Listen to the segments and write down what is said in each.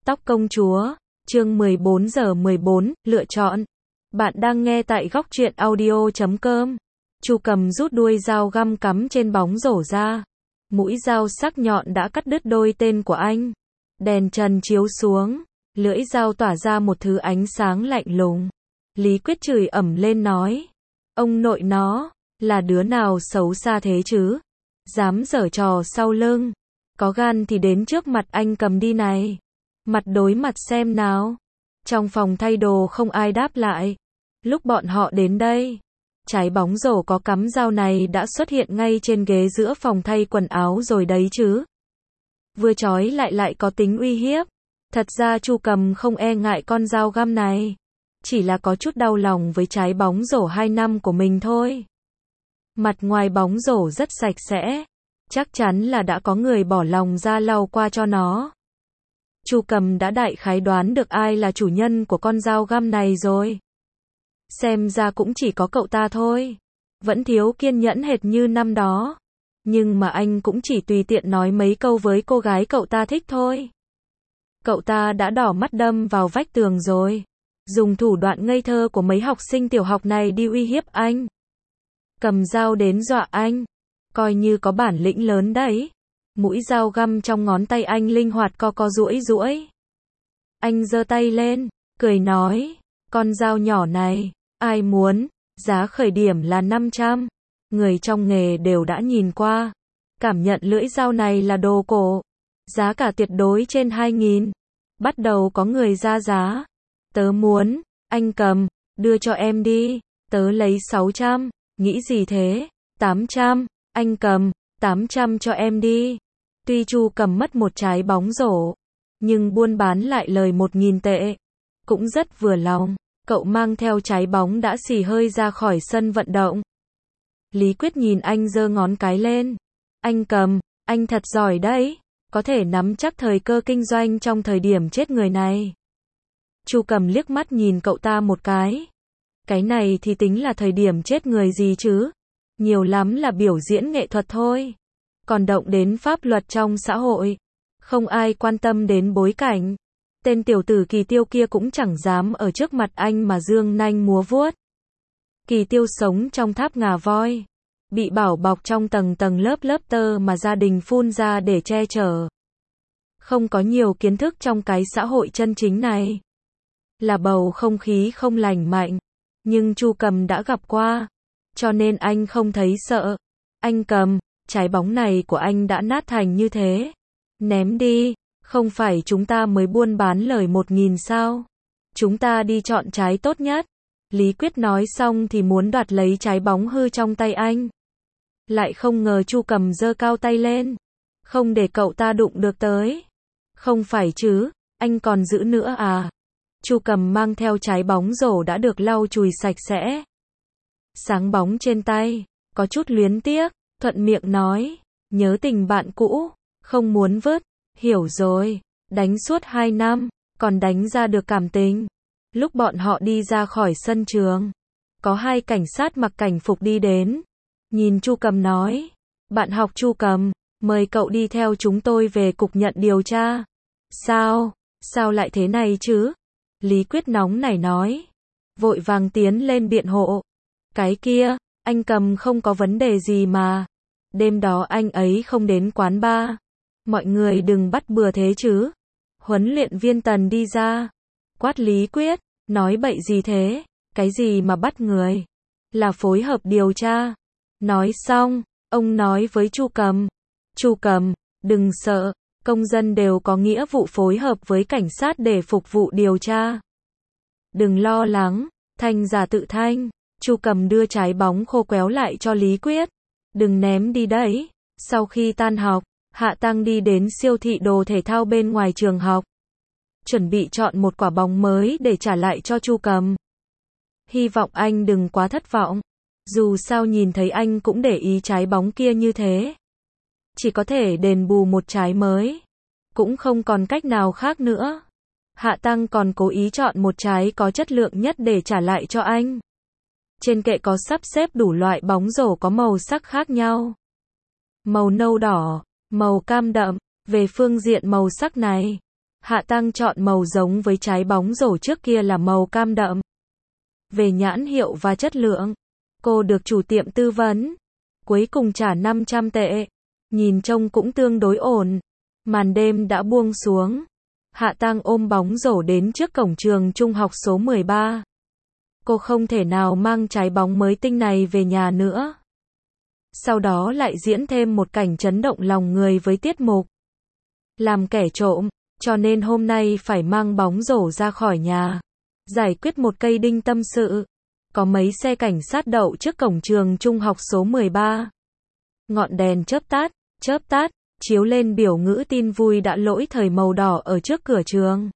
Tóc công chúa, chương 14 giờ 14, lựa chọn. Bạn đang nghe tại góc truyện audio.com. Chu Cầm rút đuôi dao găm cắm trên bóng rổ ra. Mũi dao sắc nhọn đã cắt đứt đôi tên của anh. Đèn trần chiếu xuống, lưỡi dao tỏa ra một thứ ánh sáng lạnh lùng. Lý Quyết chửi ầm lên nói: ông nội nó, là đứa nào xấu xa thế chứ? Dám giở trò sau lưng. Có gan thì đến trước mặt anh cầm đi này. Mặt đối mặt xem nào. Trong phòng thay đồ không ai đáp lại. Lúc bọn họ đến đây, trái bóng rổ có cắm dao này đã xuất hiện ngay trên ghế giữa phòng thay quần áo rồi đấy chứ. Vừa chói lại có tính uy hiếp. Thật ra Chu Cầm không e ngại con dao găm này. Chỉ là có chút đau lòng với trái bóng rổ 2 năm của mình thôi. Mặt ngoài bóng rổ rất sạch sẽ. Chắc chắn là đã có người bỏ lòng ra lau qua cho nó. Chu Cầm đã đại khái đoán được ai là chủ nhân của con dao găm này rồi. Xem ra cũng chỉ có cậu ta thôi. Vẫn thiếu kiên nhẫn hệt như năm đó. Nhưng mà anh cũng chỉ tùy tiện nói mấy câu với cô gái cậu ta thích thôi. Cậu ta đã đỏ mắt đâm vào vách tường rồi. Dùng thủ đoạn ngây thơ của mấy học sinh tiểu học này đi uy hiếp anh. Cầm dao đến dọa anh. Coi như có bản lĩnh lớn đấy. Mũi dao găm trong ngón tay anh linh hoạt co duỗi. Anh giơ tay lên, cười nói: con dao nhỏ này, ai muốn? Giá khởi điểm là 500. Người trong nghề đều đã nhìn qua. Cảm nhận lưỡi dao này là đồ cổ. Giá cả tuyệt đối trên 2.000. Bắt đầu có người ra giá. Tớ muốn, anh cầm, đưa cho em đi. Tớ lấy 600. Nghĩ gì thế? 800. Anh cầm, 800 cho em đi. Tuy Chu Cầm mất một trái bóng rổ, nhưng buôn bán lại lời 1.000 tệ. Cũng rất vừa lòng. Cậu mang theo trái bóng đã xì hơi ra khỏi sân vận động. Lý Quyết nhìn anh giơ ngón cái lên. Anh cầm, anh thật giỏi đấy. Có thể nắm chắc thời cơ kinh doanh trong thời điểm chết người này. Chu Cầm liếc mắt nhìn cậu ta một cái. Cái này thì tính là thời điểm chết người gì chứ? Nhiều lắm là biểu diễn nghệ thuật thôi. Còn động đến pháp luật trong xã hội. Không ai quan tâm đến bối cảnh. Tên tiểu tử Kỳ Tiêu kia cũng chẳng dám ở trước mặt anh mà dương nanh múa vuốt. Kỳ Tiêu sống trong tháp ngà voi. Bị bảo bọc trong tầng lớp tơ mà gia đình phun ra để che chở. Không có nhiều kiến thức trong cái xã hội chân chính này. Là bầu không khí không lành mạnh. Nhưng Chu Cầm đã gặp qua. Cho nên anh không thấy sợ. Anh cầm, trái bóng này của anh đã nát thành như thế. Ném đi, không phải chúng ta mới buôn bán lời 1.000 sao? Chúng ta đi chọn trái tốt nhất. Lý Quyết nói xong thì muốn đoạt lấy trái bóng hư trong tay anh. Lại không ngờ Chu Cầm giơ cao tay lên. Không để cậu ta đụng được tới. Không phải chứ, anh còn giữ nữa à? Chu Cầm mang theo trái bóng rổ đã được lau chùi sạch sẽ. Sáng bóng trên tay, có chút luyến tiếc, thuận miệng nói: nhớ tình bạn cũ, không muốn vứt. Hiểu rồi, đánh suốt 2 năm, còn đánh ra được cảm tình. Lúc bọn họ đi ra khỏi sân trường, có 2 cảnh sát mặc cảnh phục đi đến. Nhìn Chu Cầm nói: bạn học Chu Cầm, mời cậu đi theo chúng tôi về cục nhận điều tra. Sao lại thế này chứ? Lý Quyết nóng nảy nói. Vội vàng tiến lên biện hộ. Cái kia, anh cầm không có vấn đề gì mà. Đêm đó anh ấy không đến quán bar. Mọi người đừng bắt bừa thế chứ. Huấn luyện viên Tần đi ra. Quát Lý Quyết, nói bậy gì thế? Cái gì mà bắt người? Là phối hợp điều tra. Nói xong, ông nói với Chu Cầm. Chu Cầm, đừng sợ. Công dân đều có nghĩa vụ phối hợp với cảnh sát để phục vụ điều tra. Đừng lo lắng, thanh giả tự thanh. Chu Cầm đưa trái bóng khô quéo lại cho Lý Quyết. Đừng ném đi đấy. Sau khi tan học, Hạ Tăng đi đến siêu thị đồ thể thao bên ngoài trường học. Chuẩn bị chọn một quả bóng mới để trả lại cho Chu Cầm. Hy vọng anh đừng quá thất vọng. Dù sao nhìn thấy anh cũng để ý trái bóng kia như thế. Chỉ có thể đền bù một trái mới. Cũng không còn cách nào khác nữa. Hạ Tăng còn cố ý chọn một trái có chất lượng nhất để trả lại cho anh. Trên kệ có sắp xếp đủ loại bóng rổ có màu sắc khác nhau. Màu nâu đỏ, màu cam đậm. Về phương diện màu sắc này, Hạ Tăng chọn màu giống với trái bóng rổ trước kia là màu cam đậm. Về nhãn hiệu và chất lượng, cô được chủ tiệm tư vấn. Cuối cùng trả 500 tệ. Nhìn trông cũng tương đối ổn. Màn đêm đã buông xuống. Hạ Tăng ôm bóng rổ đến trước cổng trường trung học số 13. Cô không thể nào mang trái bóng mới tinh này về nhà nữa. Sau đó lại diễn thêm một cảnh chấn động lòng người với tiết mục làm kẻ trộm, cho nên hôm nay phải mang bóng rổ ra khỏi nhà. Giải quyết một cây đinh tâm sự. Có mấy xe cảnh sát đậu trước cổng trường trung học số 13. Ngọn đèn chớp tắt, chiếu lên biểu ngữ tin vui đã lỗi thời màu đỏ ở trước cửa trường.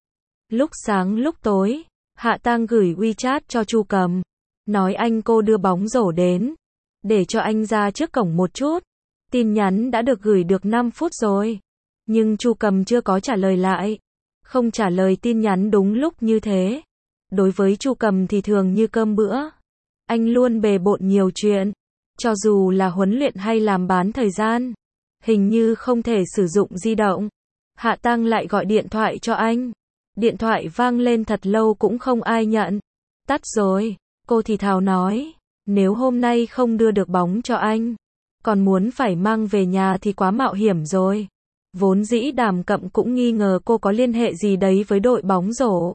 Lúc sáng lúc tối, Hạ Tăng gửi WeChat cho Chu Cầm, nói anh cô đưa bóng rổ đến, để cho anh ra trước cổng một chút. Tin nhắn đã được gửi được 5 phút rồi, nhưng Chu Cầm chưa có trả lời lại. Không trả lời tin nhắn đúng lúc như thế. Đối với Chu Cầm thì thường như cơm bữa. Anh luôn bề bộn nhiều chuyện, cho dù là huấn luyện hay làm bán thời gian, hình như không thể sử dụng di động. Hạ Tăng lại gọi điện thoại cho anh. Điện thoại vang lên thật lâu cũng không ai nhận. Tắt rồi, cô thì thào nói, nếu hôm nay không đưa được bóng cho anh, còn muốn phải mang về nhà thì quá mạo hiểm rồi. Vốn dĩ Đàm Cậm cũng nghi ngờ cô có liên hệ gì đấy với đội bóng rổ.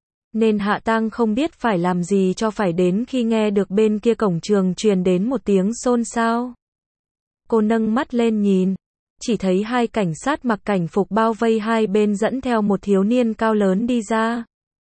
Nên Hạ Tăng không biết phải làm gì cho phải đến khi nghe được bên kia cổng trường truyền đến một tiếng xôn xao. Cô nâng mắt lên nhìn, chỉ thấy hai cảnh sát mặc cảnh phục bao vây hai bên dẫn theo một thiếu niên cao lớn đi ra.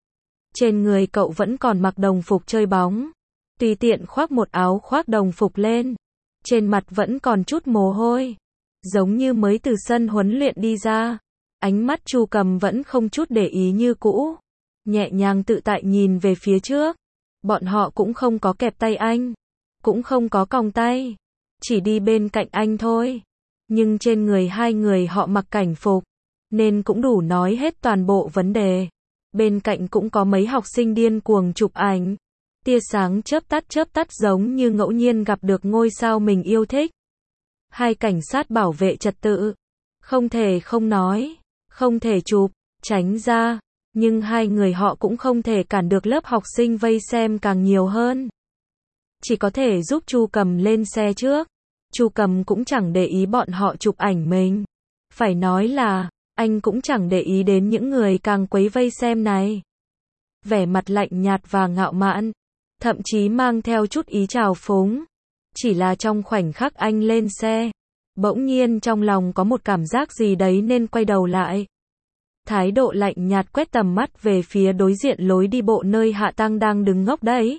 Trên người cậu vẫn còn mặc đồng phục chơi bóng, tùy tiện khoác một áo khoác đồng phục lên. Trên mặt vẫn còn chút mồ hôi, giống như mới từ sân huấn luyện đi ra. Ánh mắt Chu Cầm vẫn không chút để ý như cũ, nhẹ nhàng tự tại nhìn về phía trước. Bọn họ cũng không có kẹp tay anh, cũng không có còng tay, chỉ đi bên cạnh anh thôi. Nhưng trên người hai người họ mặc cảnh phục, nên cũng đủ nói hết toàn bộ vấn đề. Bên cạnh cũng có mấy học sinh điên cuồng chụp ảnh. Tia sáng chớp tắt giống như ngẫu nhiên gặp được ngôi sao mình yêu thích. Hai cảnh sát bảo vệ trật tự, không thể không nói, không thể chụp, tránh ra. Nhưng hai người họ cũng không thể cản được lớp học sinh vây xem càng nhiều hơn. Chỉ có thể giúp Chu Cầm lên xe trước. Chu Cầm cũng chẳng để ý bọn họ chụp ảnh mình. Phải nói là, anh cũng chẳng để ý đến những người càng quấy vây xem này. Vẻ mặt lạnh nhạt và ngạo mạn, thậm chí mang theo chút ý trào phúng. Chỉ là trong khoảnh khắc anh lên xe, bỗng nhiên trong lòng có một cảm giác gì đấy nên quay đầu lại. Thái độ lạnh nhạt quét tầm mắt về phía đối diện lối đi bộ nơi Hạ Tăng đang đứng ngốc đấy.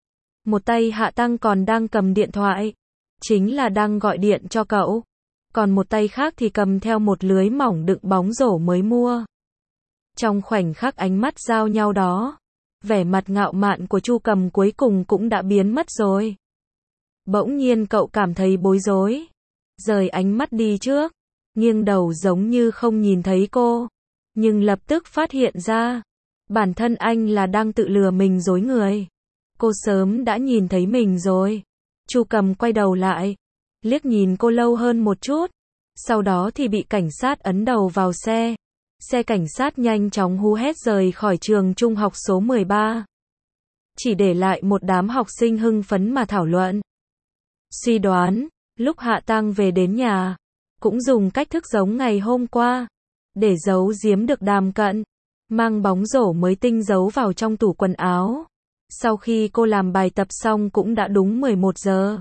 Một tay Hạ Tăng còn đang cầm điện thoại, chính là đang gọi điện cho cậu. Còn một tay khác thì cầm theo một lưới mỏng đựng bóng rổ mới mua. Trong khoảnh khắc ánh mắt giao nhau đó, vẻ mặt ngạo mạn của Chu Cầm cuối cùng cũng đã biến mất rồi. Bỗng nhiên cậu cảm thấy bối rối, rời ánh mắt đi trước, nghiêng đầu giống như không nhìn thấy cô. Nhưng lập tức phát hiện ra, bản thân anh là đang tự lừa mình dối người. Cô sớm đã nhìn thấy mình rồi. Chu Cầm quay đầu lại, liếc nhìn cô lâu hơn một chút. Sau đó thì bị cảnh sát ấn đầu vào xe. Xe cảnh sát nhanh chóng hú hét rời khỏi trường trung học số 13. Chỉ để lại một đám học sinh hưng phấn mà thảo luận. Suy đoán, lúc Hạ Tăng về đến nhà, cũng dùng cách thức giống ngày hôm qua, để giấu giếm được Đàm Cận, mang bóng rổ mới tinh giấu vào trong tủ quần áo. Sau khi cô làm bài tập xong cũng đã đúng 11 giờ.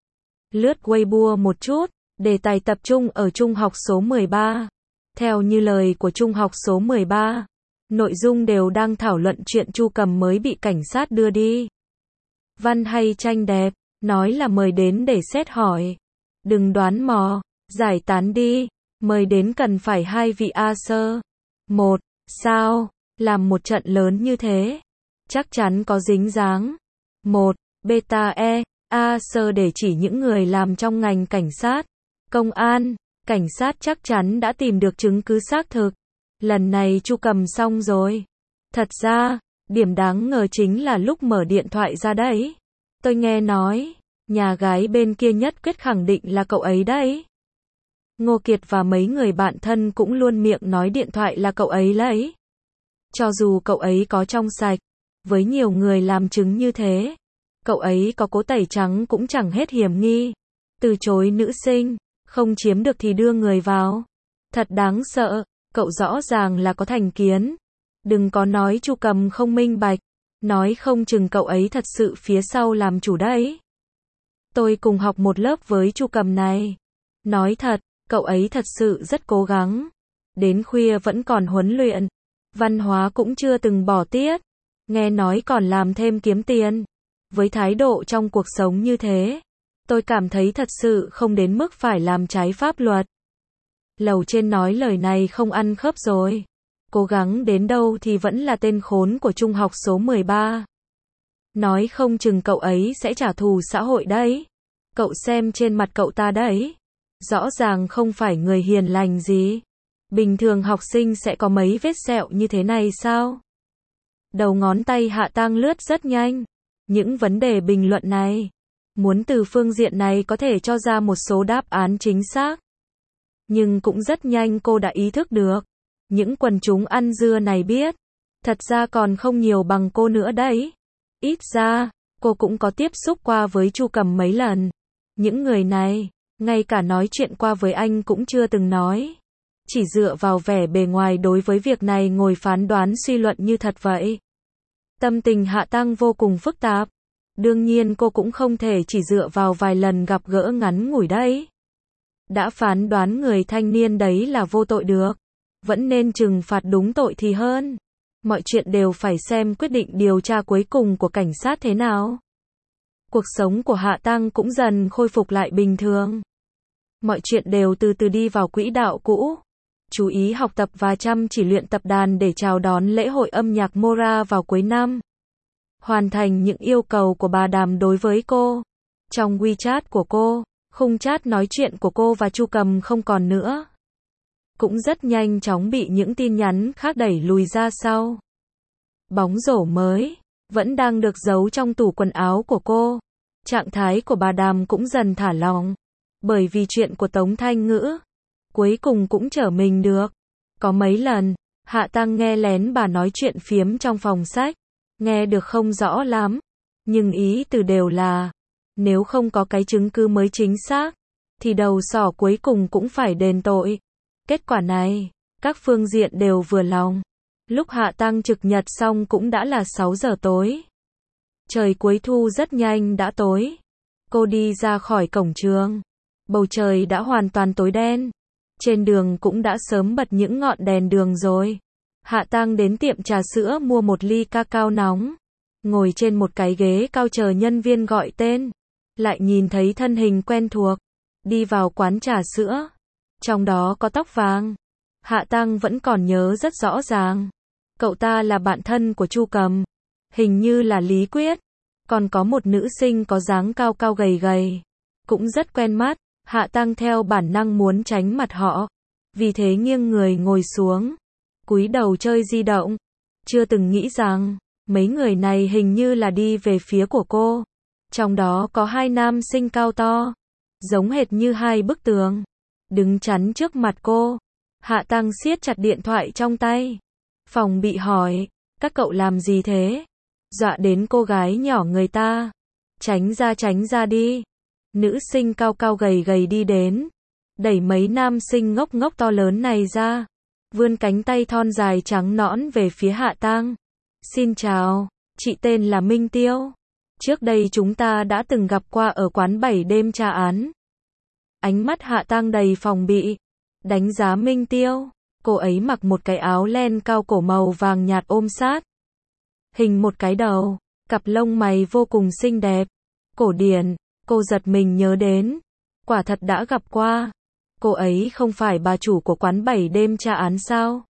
Lướt Weibo một chút, đề tài tập trung ở trung học số 13. Theo như lời của trung học số 13, nội dung đều đang thảo luận chuyện Chu Cầm mới bị cảnh sát đưa đi. Văn hay tranh đẹp, nói là mời đến để xét hỏi. Đừng đoán mò, giải tán đi. Mời đến cần phải hai vị A sơ. Một, sao, làm một trận lớn như thế, chắc chắn có dính dáng. Một, beta E, A sơ để chỉ những người làm trong ngành cảnh sát, công an. Cảnh sát chắc chắn đã tìm được chứng cứ xác thực. Lần này Chu Cầm xong rồi. Thật ra, điểm đáng ngờ chính là lúc mở điện thoại ra đấy. Tôi nghe nói, nhà gái bên kia nhất quyết khẳng định là cậu ấy đấy. Ngô Kiệt và mấy người bạn thân cũng luôn miệng nói điện thoại là cậu ấy lấy. Cho dù cậu ấy có trong sạch, với nhiều người làm chứng như thế, cậu ấy có cố tẩy trắng cũng chẳng hết hiểm nghi. Từ chối nữ sinh, không chiếm được thì đưa người vào. Thật đáng sợ, cậu rõ ràng là có thành kiến. Đừng có nói Chu Cầm không minh bạch, nói không chừng cậu ấy thật sự phía sau làm chủ đấy. Tôi cùng học một lớp với Chu Cầm này. Nói thật, cậu ấy thật sự rất cố gắng. Đến khuya vẫn còn huấn luyện. Văn hóa cũng chưa từng bỏ tiết. Nghe nói còn làm thêm kiếm tiền. Với thái độ trong cuộc sống như thế, tôi cảm thấy thật sự không đến mức phải làm trái pháp luật. Lầu trên nói lời này không ăn khớp rồi. Cố gắng đến đâu thì vẫn là tên khốn của trung học số 13. Nói không chừng cậu ấy sẽ trả thù xã hội đấy. Cậu xem trên mặt cậu ta đấy. Rõ ràng không phải người hiền lành gì. Bình thường học sinh sẽ có mấy vết sẹo như thế này sao? Đầu ngón tay Hạ Tang lướt rất nhanh. Những vấn đề bình luận này, muốn từ phương diện này có thể cho ra một số đáp án chính xác. Nhưng cũng rất nhanh cô đã ý thức được. Những quần chúng ăn dưa này biết. Thật ra còn không nhiều bằng cô nữa đấy. Ít ra, cô cũng có tiếp xúc qua với Chu Cầm mấy lần. Những người này, ngay cả nói chuyện qua với anh cũng chưa từng nói. Chỉ dựa vào vẻ bề ngoài đối với việc này ngồi phán đoán suy luận như thật vậy. Tâm tình Hạ Tang vô cùng phức tạp. Đương nhiên cô cũng không thể chỉ dựa vào vài lần gặp gỡ ngắn ngủi đấy. Đã phán đoán người thanh niên đấy là vô tội được. Vẫn nên trừng phạt đúng tội thì hơn. Mọi chuyện đều phải xem quyết định điều tra cuối cùng của cảnh sát thế nào. Cuộc sống của Hạ Tang cũng dần khôi phục lại bình thường. Mọi chuyện đều từ từ đi vào quỹ đạo cũ. Chú ý học tập và chăm chỉ luyện tập đàn để chào đón lễ hội âm nhạc Mora vào cuối năm. Hoàn thành những yêu cầu của bà Đàm đối với cô. Trong WeChat của cô, khung chat nói chuyện của cô và Chu Cầm không còn nữa. Cũng rất nhanh chóng bị những tin nhắn khác đẩy lùi ra sau. Bóng rổ mới, vẫn đang được giấu trong tủ quần áo của cô. Trạng thái của bà Đàm cũng dần thả lỏng. Bởi vì chuyện của Tống Thanh Ngữ, cuối cùng cũng trở mình được. Có mấy lần, Hạ Tang nghe lén bà nói chuyện phiếm trong phòng sách. Nghe được không rõ lắm. Nhưng ý từ đều là, nếu không có cái chứng cứ mới chính xác, thì đầu sỏ cuối cùng cũng phải đền tội. Kết quả này, các phương diện đều vừa lòng. Lúc Hạ Tang trực nhật xong cũng đã là 6 giờ tối. Trời cuối thu rất nhanh đã tối. Cô đi ra khỏi cổng trường. Bầu trời đã hoàn toàn tối đen. Trên đường cũng đã sớm bật những ngọn đèn đường rồi. Hạ Tang đến tiệm trà sữa mua một ly cacao nóng. Ngồi trên một cái ghế cao chờ nhân viên gọi tên. Lại nhìn thấy thân hình quen thuộc. Đi vào quán trà sữa. Trong đó có tóc vàng. Hạ Tang vẫn còn nhớ rất rõ ràng. Cậu ta là bạn thân của Chu Cầm. Hình như là Lý Quyết. Còn có một nữ sinh có dáng cao cao gầy gầy. Cũng rất quen mắt. Hạ Tang theo bản năng muốn tránh mặt họ. Vì thế nghiêng người ngồi xuống. Cúi đầu chơi di động. Chưa từng nghĩ rằng, mấy người này hình như là đi về phía của cô. Trong đó có hai nam sinh cao to. Giống hệt như hai bức tường. Đứng chắn trước mặt cô. Hạ Tang siết chặt điện thoại trong tay. Phòng bị hỏi, các cậu làm gì thế? Dọa đến cô gái nhỏ người ta. Tránh ra đi. Nữ sinh cao cao gầy gầy đi đến. Đẩy mấy nam sinh ngốc ngốc to lớn này ra. Vươn cánh tay thon dài trắng nõn về phía Hạ Tang. Xin chào, chị tên là Minh Tiêu. Trước đây chúng ta đã từng gặp qua ở quán 7 đêm tra án. Ánh mắt Hạ Tang đầy phòng bị. Đánh giá Minh Tiêu. Cô ấy mặc một cái áo len cao cổ màu vàng nhạt ôm sát. Hình một cái đầu. Cặp lông mày vô cùng xinh đẹp. Cổ điển. Cô giật mình nhớ đến. Quả thật đã gặp qua. Cô ấy không phải bà chủ của quán 7 đêm tra án sao?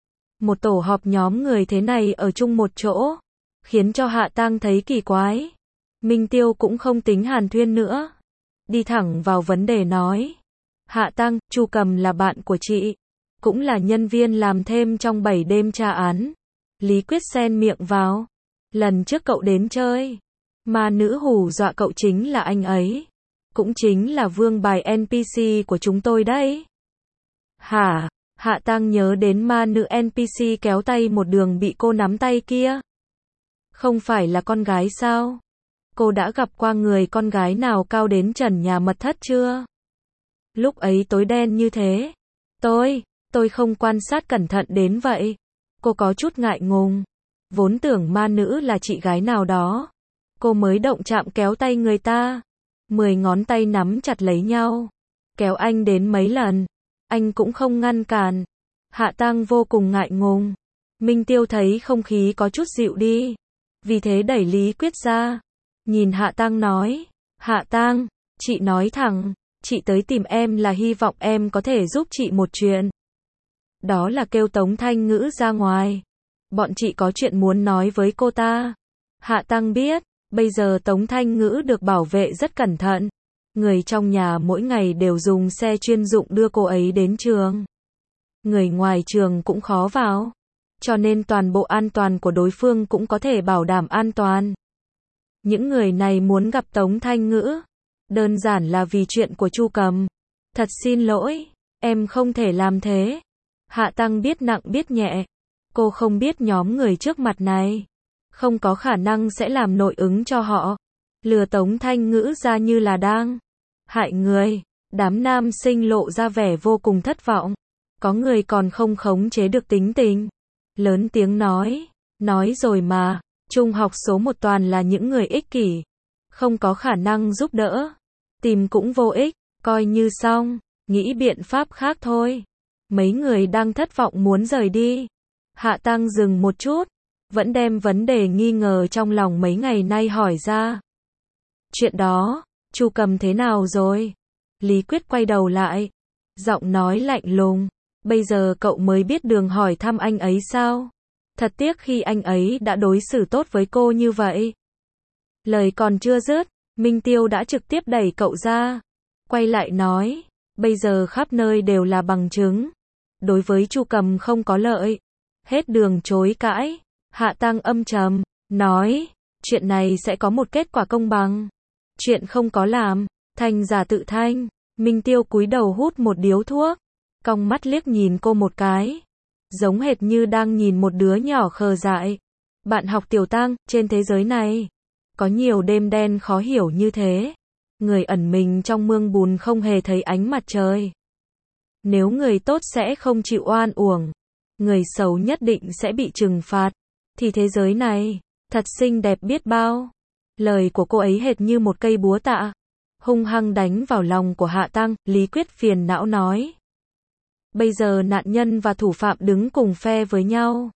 Một tổ họp nhóm người thế này ở chung một chỗ. Khiến cho Hạ Tang thấy kỳ quái. Minh Tiêu cũng không tính hàn thuyên nữa. Đi thẳng vào vấn đề nói. Hạ Tang, Chu Cầm là bạn của chị. Cũng là nhân viên làm thêm trong 7 đêm tra án. Lý Quyết xen miệng vào. Lần trước cậu đến chơi. Mà nữ hù dọa cậu chính là anh ấy. cũng chính là vương bài NPC của chúng tôi đấy. Hả? Hạ Tăng nhớ đến ma nữ NPC kéo tay một đường bị cô nắm tay kia. Không phải là con gái sao? Cô đã gặp qua người con gái nào cao đến trần nhà mật thất chưa? Lúc ấy tối đen như thế. Tôi không quan sát cẩn thận đến vậy. Cô có chút ngại ngùng. Vốn tưởng ma nữ là chị gái nào đó. Cô mới động chạm kéo tay người ta. 10 ngón tay nắm chặt lấy nhau. Kéo anh đến mấy lần. Anh cũng không ngăn cản. Hạ Tăng vô cùng ngại ngùng. Minh Tiêu thấy không khí có chút dịu đi. Vì thế đẩy Lý Quyết ra. Nhìn Hạ Tăng nói. Hạ Tăng, chị nói thẳng. Chị tới tìm em là hy vọng em có thể giúp chị một chuyện. Đó là kêu Tống Thanh Ngữ ra ngoài. Bọn chị có chuyện muốn nói với cô ta. Hạ Tăng biết, bây giờ Tống Thanh Ngữ được bảo vệ rất cẩn thận. Người trong nhà mỗi ngày đều dùng xe chuyên dụng đưa cô ấy đến trường. Người ngoài trường cũng khó vào. Cho nên toàn bộ an toàn của đối phương cũng có thể bảo đảm an toàn. Những người này muốn gặp Tống Thanh Ngữ. Đơn giản là vì chuyện của Chu Cầm. Thật xin lỗi, em không thể làm thế. Hạ Tăng biết nặng biết nhẹ. Cô không biết nhóm người trước mặt này. Không có khả năng sẽ làm nội ứng cho họ. Lừa Tống Thanh Ngữ ra như là đang hại người. Đám nam sinh lộ ra vẻ vô cùng thất vọng. Có người còn không khống chế được tính tình. Lớn tiếng nói rồi mà, trung học số 1 toàn là những người ích kỷ. Không có khả năng giúp đỡ. Tìm cũng vô ích, coi như xong, nghĩ biện pháp khác thôi. Mấy người đang thất vọng muốn rời đi. Hạ Tăng dừng một chút, vẫn đem vấn đề nghi ngờ trong lòng mấy ngày nay hỏi ra. Chuyện đó, Chu Cầm thế nào rồi? Lý Quyết quay đầu lại, giọng nói lạnh lùng. Bây giờ cậu mới biết đường hỏi thăm anh ấy sao? Thật tiếc khi anh ấy đã đối xử tốt với cô như vậy. Lời còn chưa dứt, Minh Tiêu đã trực tiếp đẩy cậu ra. Quay lại nói, bây giờ khắp nơi đều là bằng chứng. Đối với Chu Cầm không có lợi. Hết đường chối cãi. Hạ Tăng âm trầm, nói, chuyện này sẽ có một kết quả công bằng. Chuyện không có làm, thành giả tự thanh. Minh Tiêu cúi đầu hút một điếu thuốc. Cong mắt liếc nhìn cô một cái. Giống hệt như đang nhìn một đứa nhỏ khờ dại. Bạn học Tiểu Tăng, trên thế giới này có nhiều đêm đen khó hiểu như thế. Người ẩn mình trong mương bùn không hề thấy ánh mặt trời. Nếu người tốt sẽ không chịu oan uổng, người xấu nhất định sẽ bị trừng phạt. Thì thế giới này thật xinh đẹp biết bao. Lời của cô ấy hệt như một cây búa tạ, hung hăng đánh vào lòng của Hạ Tăng. Lý Quyết phiền não nói. Bây giờ nạn nhân và thủ phạm đứng cùng phe với nhau.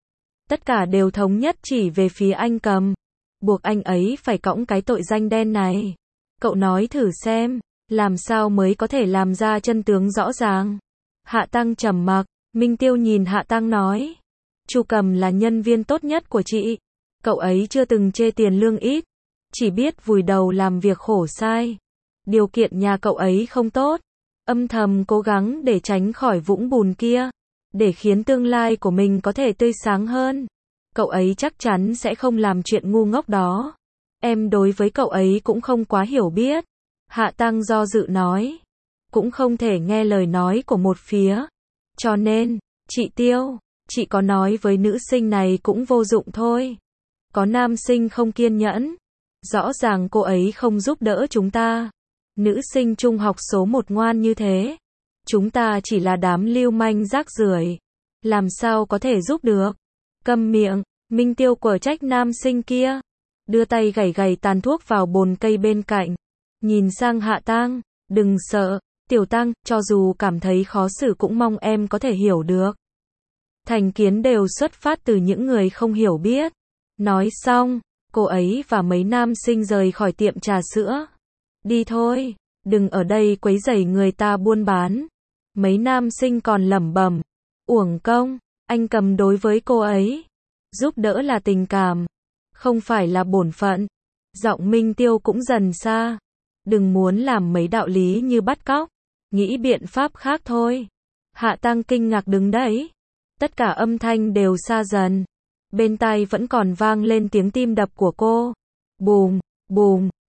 Tất cả đều thống nhất chỉ về phía anh Cầm. Buộc anh ấy phải cõng cái tội danh đen này. Cậu nói thử xem, làm sao mới có thể làm ra chân tướng rõ ràng. Hạ Tăng trầm mặc. Minh Tiêu nhìn Hạ Tăng nói. Chu Cầm là nhân viên tốt nhất của chị. Cậu ấy chưa từng chê tiền lương ít. Chỉ biết vùi đầu làm việc khổ sai. Điều kiện nhà cậu ấy không tốt. Âm thầm cố gắng để tránh khỏi vũng bùn kia. Để khiến tương lai của mình có thể tươi sáng hơn. Cậu ấy chắc chắn sẽ không làm chuyện ngu ngốc đó. Em đối với cậu ấy cũng không quá hiểu biết. Hạ Tăng do dự nói. Cũng không thể nghe lời nói của một phía. Cho nên, chị Tiêu, chị có nói với nữ sinh này cũng vô dụng thôi. Có nam sinh không kiên nhẫn. Rõ ràng cô ấy không giúp đỡ chúng ta. Nữ sinh trung học số 1 ngoan như thế. Chúng ta chỉ là đám lưu manh rác rưởi. Làm sao có thể giúp được? Câm miệng. Minh Tiêu quở trách nam sinh kia. Đưa tay gảy gảy tàn thuốc vào bồn cây bên cạnh. Nhìn sang Hạ Tăng. Đừng sợ, Tiểu Tăng, cho dù cảm thấy khó xử cũng mong em có thể hiểu được. Thành kiến đều xuất phát từ những người không hiểu biết. Nói xong, cô ấy và mấy nam sinh rời khỏi tiệm trà sữa. Đi thôi, đừng ở đây quấy rầy người ta buôn bán. Mấy nam sinh còn lẩm bẩm. Uổng công, anh Cầm đối với cô ấy. Giúp đỡ là tình cảm, không phải là bổn phận. Giọng Minh Tiêu cũng dần xa. Đừng muốn làm mấy đạo lý như bắt cóc. Nghĩ biện pháp khác thôi. Hạ Tăng kinh ngạc đứng đấy. Tất cả âm thanh đều xa dần. Bên tai vẫn còn vang lên tiếng tim đập của cô. Bùm, bùm.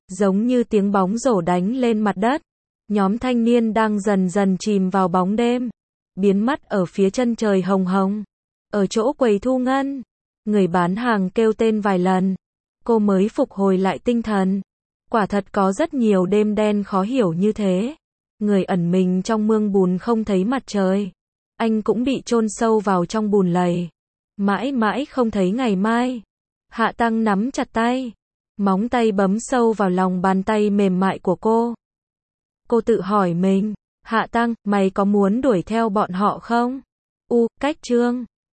Giống như tiếng bóng rổ đánh lên mặt đất. Nhóm thanh niên đang dần dần chìm vào bóng đêm. Biến mất ở phía chân trời hồng hồng. Ở chỗ quầy thu ngân. Người bán hàng kêu tên vài lần. Cô mới phục hồi lại tinh thần. Quả thật có rất nhiều đêm đen khó hiểu như thế. Người ẩn mình trong mương bùn không thấy mặt trời. Anh cũng bị chôn sâu vào trong bùn lầy. Mãi mãi không thấy ngày mai. Hạ Tăng nắm chặt tay. Móng tay bấm sâu vào lòng bàn tay mềm mại của cô. Cô tự hỏi mình. Hạ Tăng, mày có muốn đuổi theo bọn họ không? Cách Trương.